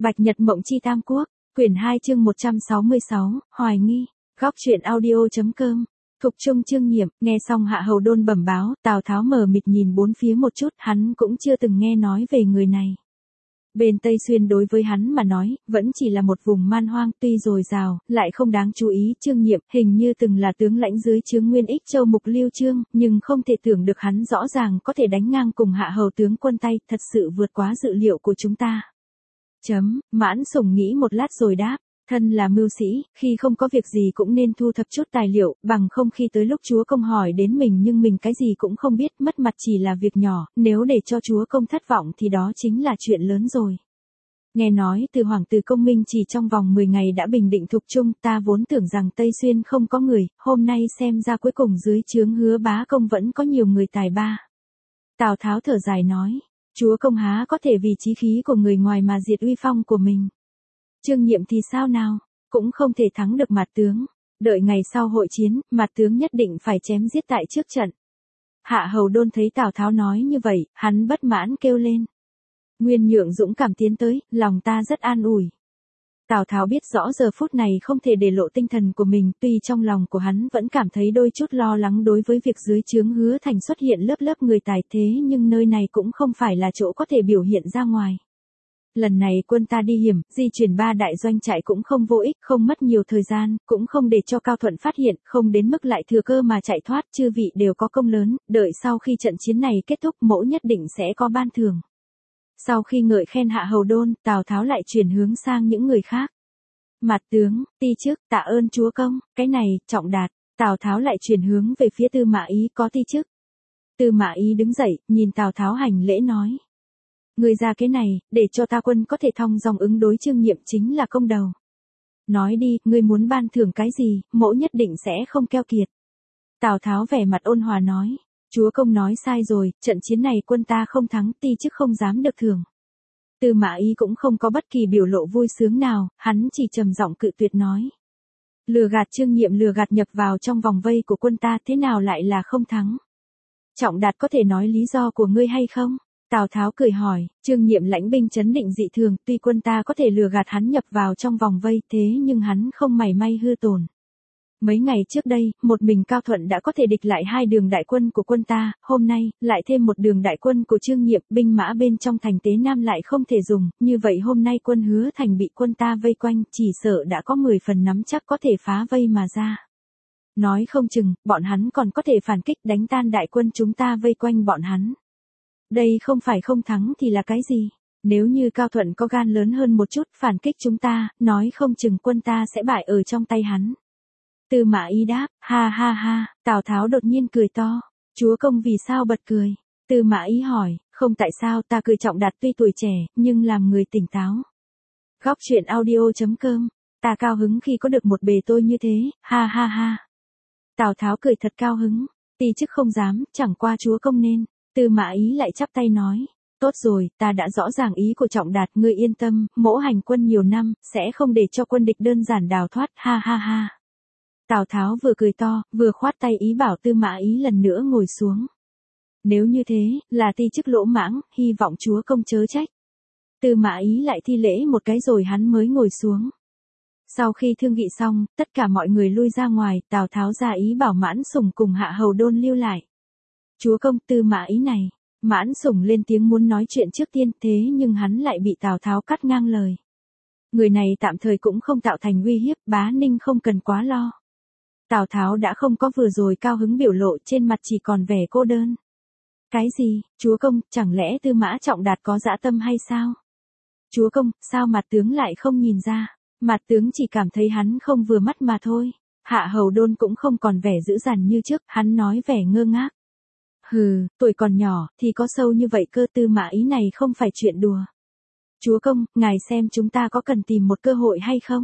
Bạch Nhật Mộng Chi Tam Quốc, quyển 2 chương 166, Hoài nghi, góc truyện audio.com. Thục Trung Chương Nhiệm, nghe xong Hạ Hầu Đôn bẩm báo, Tào Tháo mờ mịt nhìn bốn phía một chút, hắn cũng chưa từng nghe nói về người này. Bên Tây Xuyên đối với hắn mà nói, vẫn chỉ là một vùng man hoang, tuy dồi dào, lại không đáng chú ý. Chương Nhiệm hình như từng là tướng lãnh dưới trướng Nguyên Ích Châu Mục Lưu Chương, nhưng không thể tưởng được hắn rõ ràng có thể đánh ngang cùng Hạ Hầu tướng quân tay, thật sự vượt quá dự liệu của chúng ta. Mãn Sủng nghĩ một lát rồi đáp, thân là mưu sĩ, khi không có việc gì cũng nên thu thập chút tài liệu, bằng không khi tới lúc chúa công hỏi đến mình nhưng mình cái gì cũng không biết, mất mặt chỉ là việc nhỏ, nếu để cho chúa công thất vọng thì đó chính là chuyện lớn rồi. Nghe nói từ Hoàng tử Công Minh chỉ trong vòng 10 ngày đã bình định Thục Trung, ta vốn tưởng rằng Tây Xuyên không có người, hôm nay xem ra cuối cùng dưới trướng Hứa Bá Công vẫn có nhiều người tài ba. Tào Tháo thở dài nói, chúa công há có thể vì chí khí của người ngoài mà diệt uy phong của mình. Chương Nhiệm thì sao nào, cũng không thể thắng được Mạt tướng, đợi ngày sau hội chiến, Mạt tướng nhất định phải chém giết tại trước trận. Hạ Hầu Đôn thấy Tào Tháo nói như vậy, hắn bất mãn kêu lên. Nguyên Nhượng dũng cảm tiến tới, lòng ta rất an ủi. Tào Tháo biết rõ giờ phút này không thể để lộ tinh thần của mình, tuy trong lòng của hắn vẫn cảm thấy đôi chút lo lắng đối với việc dưới trướng Hứa Thành xuất hiện lớp lớp người tài thế, nhưng nơi này cũng không phải là chỗ có thể biểu hiện ra ngoài. Lần này quân ta đi hiểm, di chuyển 3 đại doanh trại cũng không vô ích, không mất nhiều thời gian, cũng không để cho Cao Thuận phát hiện, không đến mức lại thừa cơ mà chạy thoát, chư vị đều có công lớn, đợi sau khi trận chiến này kết thúc mỗ nhất định sẽ có ban thưởng. Sau khi ngợi khen Hạ Hầu Đôn, Tào Tháo lại chuyển hướng sang những người khác. Mạt tướng, ti chức, tạ ơn chúa công, cái này, Trọng Đạt. Tào Tháo lại chuyển hướng về phía Tư Mã Ý có ti chức. Tư Mã Ý đứng dậy, nhìn Tào Tháo hành lễ nói. Người ra cái này, để cho ta quân có thể thong dong ứng đối Chương Nhiệm chính là công đầu. Nói đi, ngươi muốn ban thưởng cái gì, mỗ nhất định sẽ không keo kiệt. Tào Tháo vẻ mặt ôn hòa nói. Chúa công nói sai rồi, trận chiến này quân ta không thắng, ti chức không dám được thưởng. Tư Mã Ý cũng không có bất kỳ biểu lộ vui sướng nào, hắn chỉ trầm giọng cự tuyệt nói. Lừa gạt Chương Nhiệm, lừa gạt nhập vào trong vòng vây của quân ta, thế nào lại là không thắng? Trọng Đạt có thể nói lý do của ngươi hay không? Tào Tháo cười hỏi, Chương Nhiệm lãnh binh trấn định dị thường, tuy quân ta có thể lừa gạt hắn nhập vào trong vòng vây, thế nhưng hắn không mảy may hư tổn. Mấy ngày trước đây, một mình Cao Thuận đã có thể địch lại 2 đường đại quân của quân ta, hôm nay, lại thêm một đường đại quân của Chương Nhiệm, binh mã bên trong thành Tế Nam lại không thể dùng, như vậy hôm nay quân Hứa Thành bị quân ta vây quanh, chỉ sợ đã có 10 phần nắm chắc có thể phá vây mà ra. Nói không chừng, bọn hắn còn có thể phản kích đánh tan đại quân chúng ta vây quanh bọn hắn. Đây không phải không thắng thì là cái gì? Nếu như Cao Thuận có gan lớn hơn một chút phản kích chúng ta, nói không chừng quân ta sẽ bại ở trong tay hắn. Tư Mã Ý đáp, ha ha ha, Tào Tháo đột nhiên cười to. Chúa công vì sao bật cười? Tư Mã Ý hỏi, không tại sao ta cười. Trọng Đạt tuy tuổi trẻ, nhưng làm người tỉnh táo. Góc truyện audio.com, ta cao hứng khi có được một bề tôi như thế, ha ha ha. Tào Tháo cười thật cao hứng, ti chức không dám, chẳng qua chúa công nên. Tư Mã Ý lại chắp tay nói, tốt rồi, ta đã rõ ràng ý của Trọng Đạt, ngươi yên tâm, mỗ hành quân nhiều năm, sẽ không để cho quân địch đơn giản đào thoát, ha ha ha. Tào Tháo vừa cười to, vừa khoát tay ý bảo Tư Mã Ý lần nữa ngồi xuống. Nếu như thế, là ti chức lỗ mãng, hy vọng chúa công chớ trách. Tư Mã Ý lại thi lễ một cái rồi hắn mới ngồi xuống. Sau khi thương nghị xong, tất cả mọi người lui ra ngoài, Tào Tháo ra ý bảo Mãn Sủng cùng Hạ Hầu Đôn lưu lại. Chúa công, Tư Mã Ý này. Mãn Sủng lên tiếng muốn nói chuyện trước tiên, thế nhưng hắn lại bị Tào Tháo cắt ngang lời. Người này tạm thời cũng không tạo thành uy hiếp, Bá Ninh không cần quá lo. Tào Tháo đã không có vừa rồi cao hứng biểu lộ, trên mặt chỉ còn vẻ cô đơn. Cái gì, chúa công, chẳng lẽ Tư Mã Trọng Đạt có dã tâm hay sao? Chúa công, sao Mạt tướng lại không nhìn ra? Mạt tướng chỉ cảm thấy hắn không vừa mắt mà thôi. Hạ Hầu Đôn cũng không còn vẻ dữ dằn như trước, hắn nói vẻ ngơ ngác. Hừ, tuổi còn nhỏ, thì có sâu như vậy cơ. Tư Mã Ý này không phải chuyện đùa. Chúa công, ngài xem chúng ta có cần tìm một cơ hội hay không?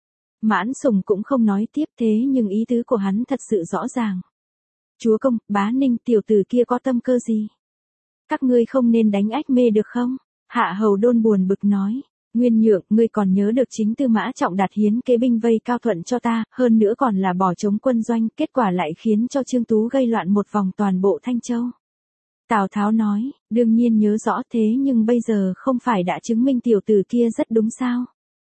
Mãn Sủng cũng không nói tiếp, thế nhưng ý tứ của hắn thật sự rõ ràng. Chúa công, Bá Ninh tiểu tử kia có tâm cơ gì? Các ngươi không nên đánh ách mê được không? Hạ Hầu Đôn buồn bực nói. Nguyên Nhượng, ngươi còn nhớ được chính Tư Mã Trọng Đạt hiến kế binh vây Cao Thuận cho ta, hơn nữa còn là bỏ trống quân doanh, kết quả lại khiến cho Trương Tú gây loạn một vòng toàn bộ Thanh Châu. Tào Tháo nói, đương nhiên nhớ rõ thế nhưng bây giờ không phải đã chứng minh tiểu tử kia rất đúng sao?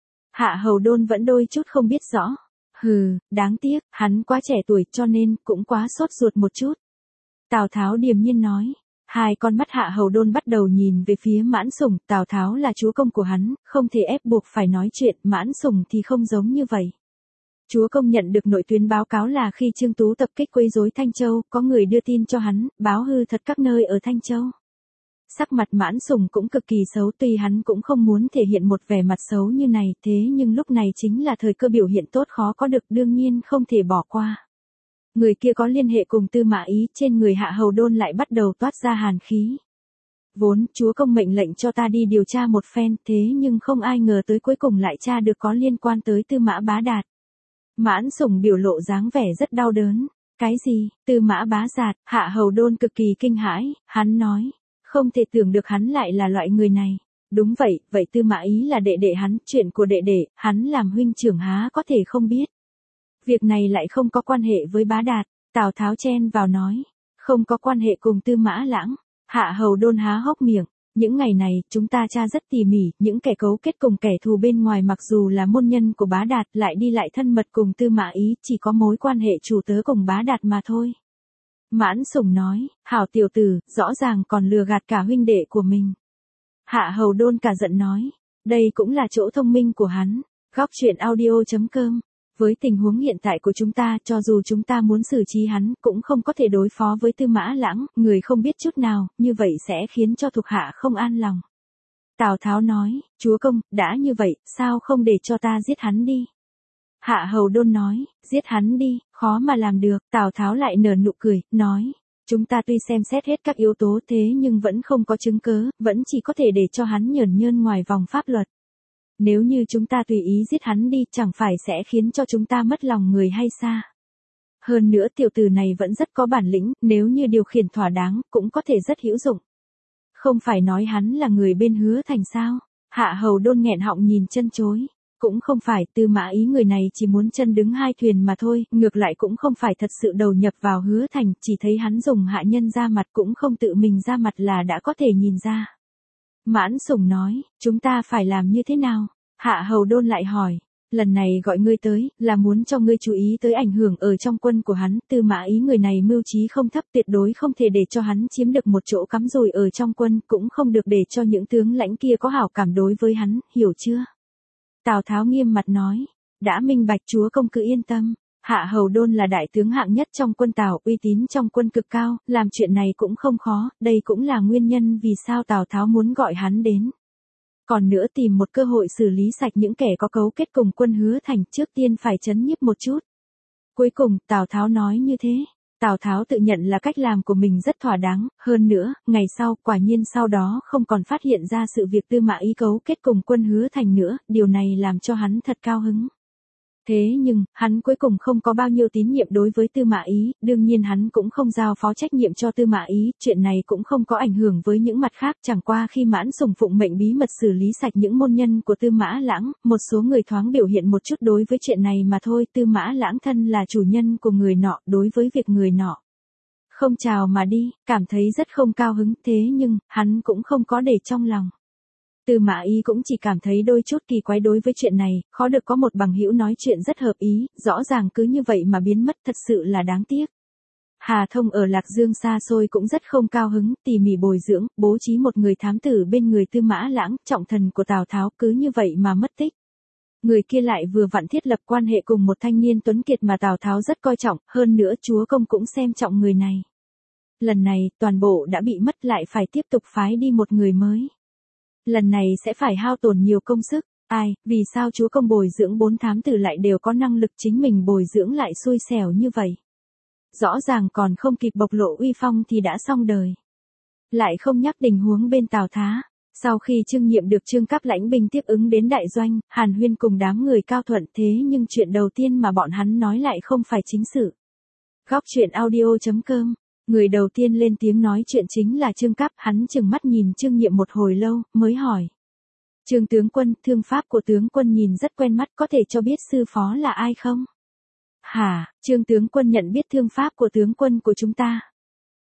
Hạ Hầu Đôn vẫn đôi chút không biết rõ. Hừ, đáng tiếc, hắn quá trẻ tuổi cho nên cũng quá sốt ruột một chút. Tào Tháo điềm nhiên nói. Hai con mắt Hạ Hầu Đôn bắt đầu nhìn về phía Mãn Sủng, Tào Tháo là chúa công của hắn, không thể ép buộc phải nói chuyện, Mãn Sủng thì không giống như vậy. Chúa công nhận được nội tuyến báo cáo là khi Trương Tú tập kích quấy rối Thanh Châu, có người đưa tin cho hắn, báo hư thật các nơi ở Thanh Châu. Sắc mặt Mãn Sủng cũng cực kỳ xấu, tuy hắn cũng không muốn thể hiện một vẻ mặt xấu như này, thế nhưng lúc này chính là thời cơ biểu hiện tốt khó có được, đương nhiên không thể bỏ qua. Người kia có liên hệ cùng Tư Mã Ý, trên người Hạ Hầu Đôn lại bắt đầu toát ra hàn khí. Vốn, chúa công mệnh lệnh cho ta đi điều tra một phen, thế nhưng không ai ngờ tới cuối cùng lại tra được có liên quan tới Tư Mã Bá Đạt. Mãn Sủng biểu lộ dáng vẻ rất đau đớn. Cái gì, Tư Mã Bá Đạt? Hạ Hầu Đôn cực kỳ kinh hãi, hắn nói, không thể tưởng được hắn lại là loại người này. Đúng vậy, vậy Tư Mã Ý là đệ đệ hắn, chuyện của đệ đệ, hắn làm huynh trưởng há có thể không biết. Việc này lại không có quan hệ với Bá Đạt, Tào Tháo chen vào nói, không có quan hệ cùng Tư Mã Lãng. Hạ Hầu Đôn há hốc miệng, những ngày này chúng ta tra rất tỉ mỉ, những kẻ cấu kết cùng kẻ thù bên ngoài mặc dù là môn nhân của Bá Đạt lại đi lại thân mật cùng Tư Mã Ý, chỉ có mối quan hệ chủ tớ cùng Bá Đạt mà thôi. Mãn Sủng nói, hảo tiểu tử, rõ ràng còn lừa gạt cả huynh đệ của mình. Hạ Hầu Đôn cả giận nói, đây cũng là chỗ thông minh của hắn. Góc truyện audio.com. Với tình huống hiện tại của chúng ta, cho dù chúng ta muốn xử trí hắn, cũng không có thể đối phó với Tư Mã Lãng, người không biết chút nào, như vậy sẽ khiến cho thuộc hạ không an lòng. Tào Tháo nói, chúa công, đã như vậy, sao không để cho ta giết hắn đi? Hạ Hầu Đôn nói, giết hắn đi, khó mà làm được. Tào Tháo lại nở nụ cười, nói, chúng ta tuy xem xét hết các yếu tố thế nhưng vẫn không có chứng cớ, vẫn chỉ có thể để cho hắn nhởn nhơn ngoài vòng pháp luật. Nếu như chúng ta tùy ý giết hắn đi, chẳng phải sẽ khiến cho chúng ta mất lòng người hay sao? Hơn nữa tiểu tử này vẫn rất có bản lĩnh, nếu như điều khiển thỏa đáng, cũng có thể rất hữu dụng. Không phải nói hắn là người bên Hứa Thành sao? Hạ Hầu Đôn nghẹn họng nhìn chân chối. Cũng không phải, Tư Mã Ý người này chỉ muốn chân đứng hai thuyền mà thôi, ngược lại cũng không phải thật sự đầu nhập vào Hứa Thành, chỉ thấy hắn dùng hạ nhân ra mặt cũng không tự mình ra mặt là đã có thể nhìn ra. Mãn Sủng nói, chúng ta phải làm như thế nào? Hạ Hầu Đôn lại hỏi, lần này gọi ngươi tới, là muốn cho ngươi chú ý tới ảnh hưởng ở trong quân của hắn, Tư Mã Ý người này mưu trí không thấp, tuyệt đối không thể để cho hắn chiếm được một chỗ cắm rùi ở trong quân, cũng không được để cho những tướng lãnh kia có hảo cảm đối với hắn, hiểu chưa? Tào Tháo nghiêm mặt nói, đã minh bạch chúa công cứ yên tâm. Hạ Hầu Đôn là đại tướng hạng nhất trong quân Tào, uy tín trong quân cực cao, làm chuyện này cũng không khó, đây cũng là nguyên nhân vì sao Tào Tháo muốn gọi hắn đến. Còn nữa tìm một cơ hội xử lý sạch những kẻ có cấu kết cùng quân Hứa Thành, trước tiên phải trấn nhiếp một chút. Cuối cùng, Tào Tháo nói như thế. Tào Tháo tự nhận là cách làm của mình rất thỏa đáng, hơn nữa, ngày sau, quả nhiên sau đó không còn phát hiện ra sự việc Tư Mã Ý cấu kết cùng quân Hứa Thành nữa, điều này làm cho hắn thật cao hứng. Thế nhưng, hắn cuối cùng không có bao nhiêu tín nhiệm đối với Tư Mã Ý, đương nhiên hắn cũng không giao phó trách nhiệm cho Tư Mã Ý, chuyện này cũng không có ảnh hưởng với những mặt khác, chẳng qua khi Mãn Sủng phụng mệnh bí mật xử lý sạch những môn nhân của Tư Mã Lãng, một số người thoáng biểu hiện một chút đối với chuyện này mà thôi, Tư Mã Lãng thân là chủ nhân của người nọ, đối với việc người nọ không chào mà đi, cảm thấy rất không cao hứng, thế nhưng, hắn cũng không có để trong lòng. Tư Mã Ý cũng chỉ cảm thấy đôi chút kỳ quái đối với chuyện này, khó được có một bằng hữu nói chuyện rất hợp ý, rõ ràng cứ như vậy mà biến mất thật sự là đáng tiếc. Hà Thông ở Lạc Dương xa xôi cũng rất không cao hứng, tỉ mỉ bồi dưỡng, bố trí một người thám tử bên người Tư Mã Lãng, trọng thần của Tào Tháo cứ như vậy mà mất tích. Người kia lại vừa vặn thiết lập quan hệ cùng một thanh niên tuấn kiệt mà Tào Tháo rất coi trọng, hơn nữa chúa công cũng xem trọng người này. Lần này, toàn bộ đã bị mất lại phải tiếp tục phái đi một người mới. Lần này sẽ phải hao tổn nhiều công sức, ai, vì sao chúa công bồi dưỡng 4 thám tử lại đều có năng lực chính mình bồi dưỡng lại xui xẻo như vậy. Rõ ràng còn không kịp bộc lộ uy phong thì đã xong đời. Lại không nhắc tình huống bên Tào Tháo. Sau khi Trương Nhiệm được Trương Cáp lãnh binh tiếp ứng đến đại doanh, Hàn Huyên cùng đám người cao thuận thế nhưng chuyện đầu tiên mà bọn hắn nói lại không phải chính sự. Góc truyện audio.com. Người đầu tiên lên tiếng nói chuyện chính là Trương Cáp, hắn chừng mắt nhìn Trương Nhiệm một hồi lâu, mới hỏi. Trương tướng quân, thương pháp của tướng quân nhìn rất quen mắt, có thể cho biết sư phó là ai không? Hả, Trương tướng quân nhận biết thương pháp của tướng quân của chúng ta.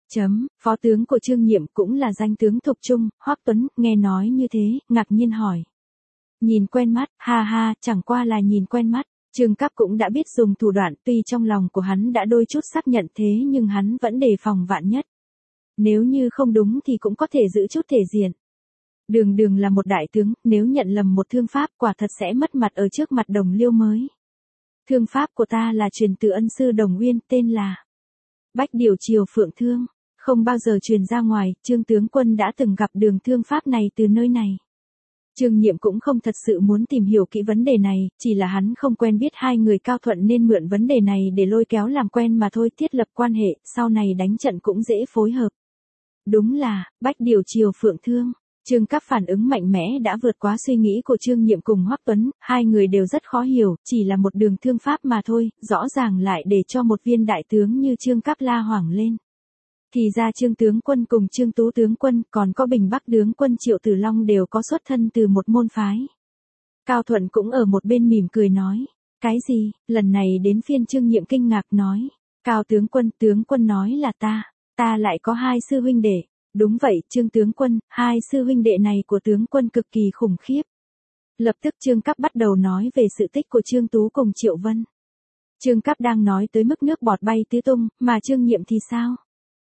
Phó tướng của Trương Nhiệm cũng là danh tướng Thục Trung. Hoắc Tuấn nghe nói như thế, ngạc nhiên hỏi. Nhìn quen mắt, ha ha, chẳng qua là nhìn quen mắt. Trương Cáp cũng đã biết dùng thủ đoạn, tuy trong lòng của hắn đã đôi chút xác nhận thế nhưng hắn vẫn đề phòng vạn nhất. Nếu như không đúng thì cũng có thể giữ chút thể diện. Đường Đường là một đại tướng, nếu nhận lầm một thương pháp quả thật sẽ mất mặt ở trước mặt Đồng Liêu mới. Thương pháp của ta là truyền từ ân sư Đồng Uyên, tên là Bách Điều Triều Phượng Thương, không bao giờ truyền ra ngoài. Trương tướng quân đã từng gặp đường thương pháp này từ nơi này. Trương Nhiệm cũng không thật sự muốn tìm hiểu kỹ vấn đề này, chỉ là hắn không quen biết hai người Cao Thuận nên mượn vấn đề này để lôi kéo làm quen mà thôi, thiết lập quan hệ, sau này đánh trận cũng dễ phối hợp. Đúng là, Bách Điều Triều Phượng Thương. Trương Cáp phản ứng mạnh mẽ đã vượt quá suy nghĩ của Trương Nhiệm cùng Hoắc Tuấn, hai người đều rất khó hiểu, chỉ là một đường thương pháp mà thôi, rõ ràng lại để cho một viên đại tướng như Trương Cáp la hoảng lên. Thì ra Trương tướng quân cùng Trương Tú tướng quân, còn có Bình Bắc tướng quân Triệu Tử Long đều có xuất thân từ một môn phái. Cao Thuận cũng ở một bên mỉm cười nói, cái gì? Lần này đến phiên Trương Nhiệm kinh ngạc nói, Cao tướng quân nói là ta lại có hai sư huynh đệ. Đúng vậy, Trương tướng quân, hai sư huynh đệ này của tướng quân cực kỳ khủng khiếp. Lập tức Trương Cáp bắt đầu nói về sự tích của Trương Tú cùng Triệu Vân. Trương Cáp đang nói tới mức nước bọt bay tứ tung, mà Trương Nhiệm thì sao?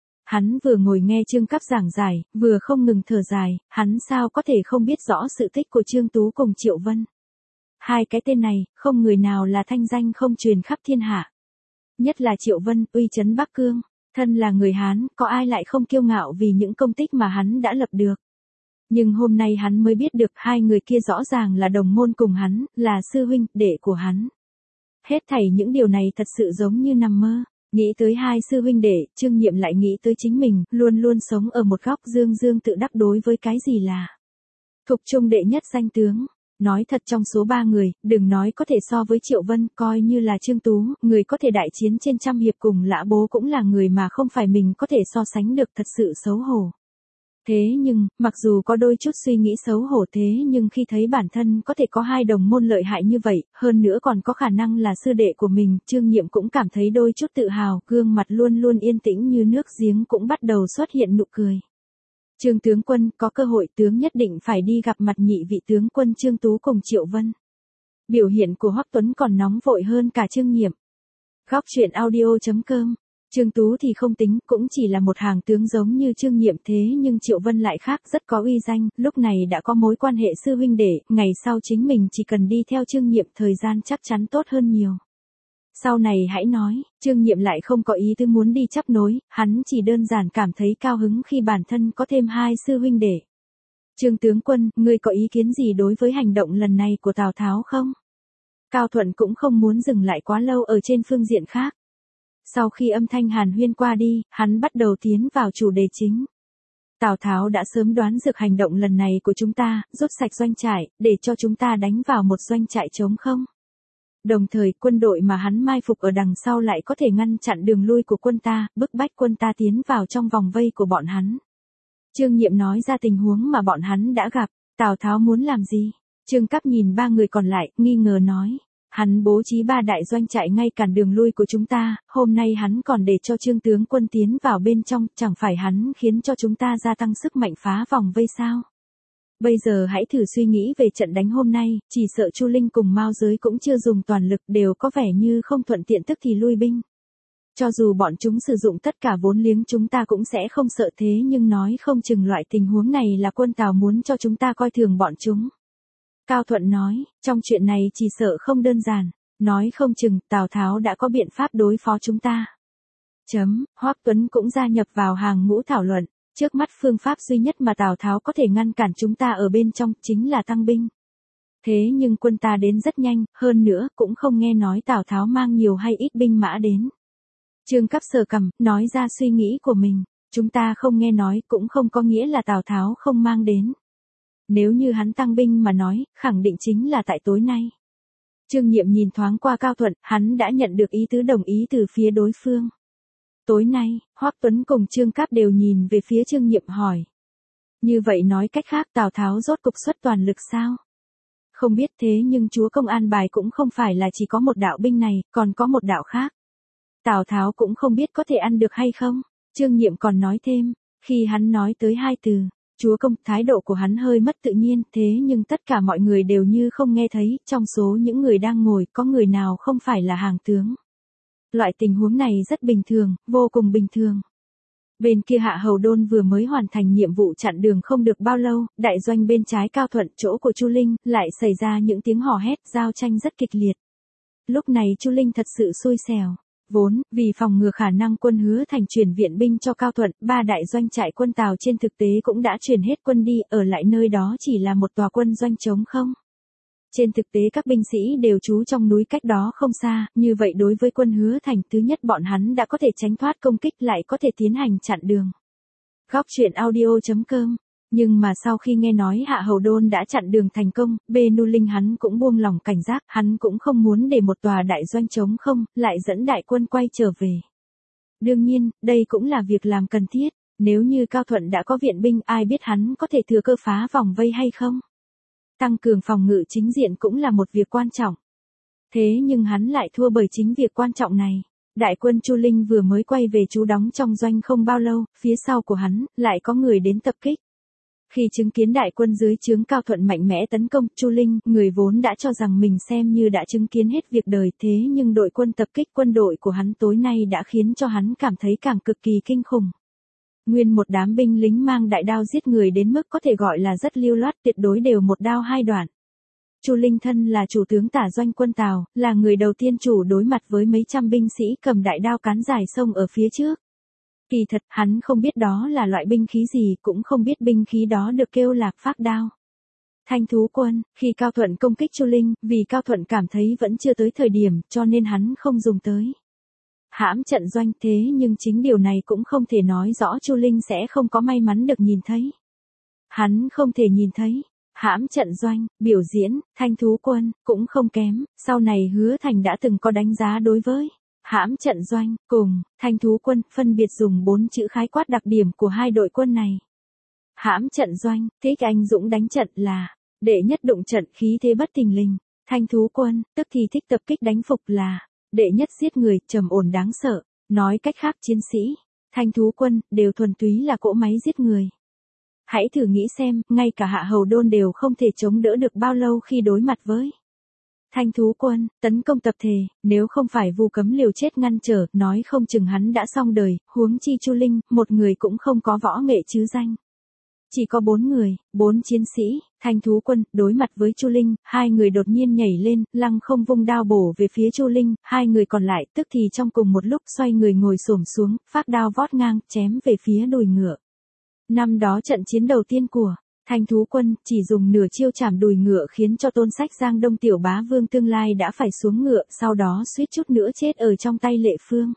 Hắn vừa ngồi nghe Trương Cáp giảng giải, vừa không ngừng thở dài, hắn sao có thể không biết rõ sự tích của Trương Tú cùng Triệu Vân. Hai cái tên này, không người nào là thanh danh không truyền khắp thiên hạ. Nhất là Triệu Vân, uy chấn Bắc Cương. Thân là người Hán, có ai lại không kiêu ngạo vì những công tích mà hắn đã lập được. Nhưng hôm nay hắn mới biết được hai người kia rõ ràng là đồng môn cùng hắn, là sư huynh, đệ của hắn. Hết thảy những điều này thật sự giống như nằm mơ. Nghĩ tới hai sư huynh đệ, Trương Nhiệm lại nghĩ tới chính mình, luôn luôn sống ở một góc dương dương tự đắc đối với cái gì là Thục Trung đệ nhất danh tướng. Nói thật trong số ba người, đừng nói có thể so với Triệu Vân, coi như là Trương Tú, người có thể đại chiến trên trăm hiệp cùng Lã Bố cũng là người mà không phải mình có thể so sánh được, thật sự xấu hổ. Thế nhưng, mặc dù có đôi chút suy nghĩ xấu hổ thế nhưng khi thấy bản thân có thể có hai đồng môn lợi hại như vậy, hơn nữa còn có khả năng là sư đệ của mình, Trương Nhiệm cũng cảm thấy đôi chút tự hào, gương mặt luôn luôn yên tĩnh như nước giếng cũng bắt đầu xuất hiện nụ cười. Trương tướng quân, có cơ hội tướng nhất định phải đi gặp mặt nhị vị tướng quân Trương Tú cùng Triệu Vân. Biểu hiện của Hoắc Tuấn còn nóng vội hơn cả Trương Nhiệm. Góc truyện audio.com. Trương Tú thì không tính, cũng chỉ là một hàng tướng giống như Trương Nhiệm thế nhưng Triệu Vân lại khác, rất có uy danh, lúc này đã có mối quan hệ sư huynh đệ, ngày sau chính mình chỉ cần đi theo Trương Nhiệm thời gian chắc chắn tốt hơn nhiều. Sau này hãy nói, Trương Nhiệm lại không có ý tư muốn đi chấp nối, hắn chỉ đơn giản cảm thấy cao hứng khi bản thân có thêm hai sư huynh đệ. Trương tướng quân, ngươi có ý kiến gì đối với hành động lần này của Tào Tháo không? Cao Thuận cũng không muốn dừng lại quá lâu ở trên phương diện khác. Sau khi âm thanh hàn huyên qua đi, hắn bắt đầu tiến vào chủ đề chính. Tào Tháo đã sớm đoán được hành động lần này của chúng ta, rút sạch doanh trại, để cho chúng ta đánh vào một doanh trại trống không. Đồng thời quân đội mà hắn mai phục ở đằng sau lại có thể ngăn chặn đường lui của quân ta, bức bách quân ta tiến vào trong vòng vây của bọn hắn. Trương Nhiệm nói ra tình huống mà bọn hắn đã gặp, Tào Tháo muốn làm gì? Trương Cáp nhìn ba người còn lại, nghi ngờ nói. Hắn bố trí ba đại doanh trại ngay cản đường lui của chúng ta, hôm nay hắn còn để cho Trương tướng quân tiến vào bên trong, chẳng phải hắn khiến cho chúng ta gia tăng sức mạnh phá vòng vây sao? Bây giờ hãy thử suy nghĩ về trận đánh hôm nay, chỉ sợ Chu Linh cùng Mao Giới cũng chưa dùng toàn lực, đều có vẻ như không thuận tiện tức thì lui binh. Cho dù bọn chúng sử dụng tất cả vốn liếng chúng ta cũng sẽ không sợ thế nhưng nói không chừng loại tình huống này là quân Tào muốn cho chúng ta coi thường bọn chúng. Cao Thuận nói, trong chuyện này chỉ sợ không đơn giản, nói không chừng Tào Tháo đã có biện pháp đối phó chúng ta. Hoắc Tuấn cũng gia nhập vào hàng ngũ thảo luận, trước mắt phương pháp duy nhất mà Tào Tháo có thể ngăn cản chúng ta ở bên trong chính là tăng binh. Thế nhưng quân ta đến rất nhanh, hơn nữa cũng không nghe nói Tào Tháo mang nhiều hay ít binh mã đến. Trương Cáp sờ cằm, nói ra suy nghĩ của mình, chúng ta không nghe nói cũng không có nghĩa là Tào Tháo không mang đến. Nếu như hắn tăng binh mà nói, khẳng định chính là tại tối nay. Trương Nhiệm nhìn thoáng qua Cao Thuận, hắn đã nhận được ý tứ đồng ý từ phía đối phương. Tối nay, Hoắc Tuấn cùng Trương Cáp đều nhìn về phía Trương Nhiệm hỏi. Như vậy nói cách khác Tào Tháo rốt cục xuất toàn lực sao? Không biết thế nhưng chúa công an bài cũng không phải là chỉ có một đạo binh này, còn có một đạo khác. Tào Tháo cũng không biết có thể ăn được hay không? Trương Nhiệm còn nói thêm, khi hắn nói tới hai từ, chúa công, thái độ của hắn hơi mất tự nhiên, thế nhưng tất cả mọi người đều như không nghe thấy, trong số những người đang ngồi có người nào không phải là hàng tướng. Loại tình huống này rất bình thường, vô cùng bình thường. Bên kia Hạ Hầu Đôn vừa mới hoàn thành nhiệm vụ chặn đường không được bao lâu, đại doanh bên trái Cao Thuận chỗ của Chu Linh, lại xảy ra những tiếng hò hét, giao tranh rất kịch liệt. Lúc này Chu Linh thật sự xui xẻo. Vốn, vì phòng ngừa khả năng quân Hứa Thành chuyển viện binh cho Cao Thuận, ba đại doanh trại quân Tào trên thực tế cũng đã chuyển hết quân đi, ở lại nơi đó chỉ là một tòa quân doanh trống không. Trên thực tế các binh sĩ đều trú trong núi cách đó không xa, như vậy đối với quân Hứa Thành, thứ nhất bọn hắn đã có thể tránh thoát công kích, lại có thể tiến hành chặn đường. Góc truyện audio.com. Nhưng mà sau khi nghe nói Hạ Hầu Đôn đã chặn đường thành công, Nu Linh hắn cũng buông lòng cảnh giác, hắn cũng không muốn để một tòa đại doanh trống không, lại dẫn đại quân quay trở về. Đương nhiên, đây cũng là việc làm cần thiết, nếu như Cao Thuận đã có viện binh, ai biết hắn có thể thừa cơ phá vòng vây hay không. Tăng cường phòng ngự chính diện cũng là một việc quan trọng. Thế nhưng hắn lại thua bởi chính việc quan trọng này. Đại quân Chu Linh vừa mới quay về trú đóng trong doanh không bao lâu, phía sau của hắn, lại có người đến tập kích. Khi chứng kiến đại quân dưới trướng Cao Thuận mạnh mẽ tấn công Chu Linh, người vốn đã cho rằng mình xem như đã chứng kiến hết việc đời, thế nhưng đội quân tập kích quân đội của hắn tối nay đã khiến cho hắn cảm thấy càng cực kỳ kinh khủng. Nguyên một đám binh lính mang đại đao giết người đến mức có thể gọi là rất lưu loát, tuyệt đối đều một đao hai đoạn. Chu Linh thân là chủ tướng tả doanh quân Tào, là người đầu tiên chủ đối mặt với mấy trăm binh sĩ cầm đại đao cán dài sông ở phía trước. Kỳ thật, hắn không biết đó là loại binh khí gì, cũng không biết binh khí đó được kêu là phác đao. Thanh thú quân, khi Cao Thuận công kích Chu Linh, vì Cao Thuận cảm thấy vẫn chưa tới thời điểm, cho nên hắn không dùng tới hãm trận doanh, thế nhưng chính điều này cũng không thể nói rõ Chu Linh sẽ không có may mắn được nhìn thấy. Hắn không thể nhìn thấy hãm trận doanh, biểu diễn, thanh thú quân, cũng không kém, sau này Hứa Thành đã từng có đánh giá đối với hãm trận doanh, cùng thanh thú quân, phân biệt dùng 4 chữ khái quát đặc điểm của hai đội quân này. Hãm trận doanh, thích anh dũng đánh trận là đệ nhất đụng trận, khí thế bất thình lình. Thanh thú quân, tức thì thích tập kích đánh phục là đệ nhất giết người, trầm ổn đáng sợ. Nói cách khác chiến sĩ, thanh thú quân, đều thuần túy là cỗ máy giết người. Hãy thử nghĩ xem, ngay cả Hạ Hầu Đôn đều không thể chống đỡ được bao lâu khi đối mặt với thanh thú quân, tấn công tập thể, nếu không phải Vu Cấm liều chết ngăn trở, nói không chừng hắn đã xong đời, huống chi Chu Linh, một người cũng không có võ nghệ chứ danh. Chỉ có 4 người, 4 chiến sĩ, thanh thú quân, đối mặt với Chu Linh, 2 người đột nhiên nhảy lên, lăng không vung đao bổ về phía Chu Linh, 2 người còn lại, tức thì trong cùng một lúc xoay người ngồi xổm xuống, phác đao vót ngang, chém về phía đùi ngựa. Năm đó trận chiến đầu tiên của thanh thú quân, chỉ dùng nửa chiêu chảm đùi ngựa khiến cho Tôn Sách Giang Đông tiểu bá vương tương lai đã phải xuống ngựa, sau đó suýt chút nữa chết ở trong tay Lệ Phương.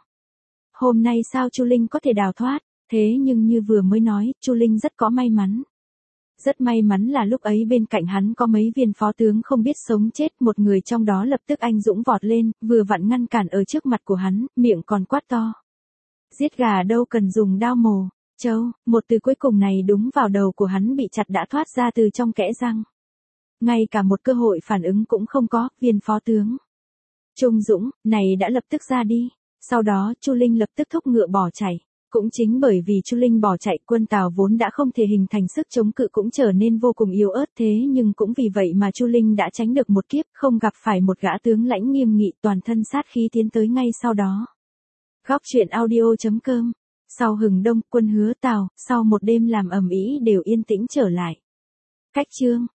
Hôm nay sao Chu Linh có thể đào thoát? Thế nhưng như vừa mới nói, Chu Linh rất có may mắn. Rất may mắn là lúc ấy bên cạnh hắn có mấy viên phó tướng không biết sống chết, một người trong đó lập tức anh dũng vọt lên, vừa vặn ngăn cản ở trước mặt của hắn, miệng còn quát to. Giết gà đâu cần dùng đao mổ. Châu, một từ cuối cùng này đúng vào đầu của hắn bị chặt đã thoát ra từ trong kẽ răng. Ngay cả một cơ hội phản ứng cũng không có, viên phó tướng Trung Dũng, này đã lập tức ra đi. Sau đó Chu Linh lập tức thúc ngựa bỏ chạy. Cũng chính bởi vì Chu Linh bỏ chạy, quân Tào vốn đã không thể hình thành sức chống cự cũng trở nên vô cùng yếu ớt, thế nhưng cũng vì vậy mà Chu Linh đã tránh được một kiếp, không gặp phải một gã tướng lãnh nghiêm nghị toàn thân sát khí tiến tới ngay sau đó. Góc truyện audio.com. Sau hừng đông, quân Hứa Tào, sau một đêm làm ầm ĩ đều yên tĩnh trở lại. Cách chương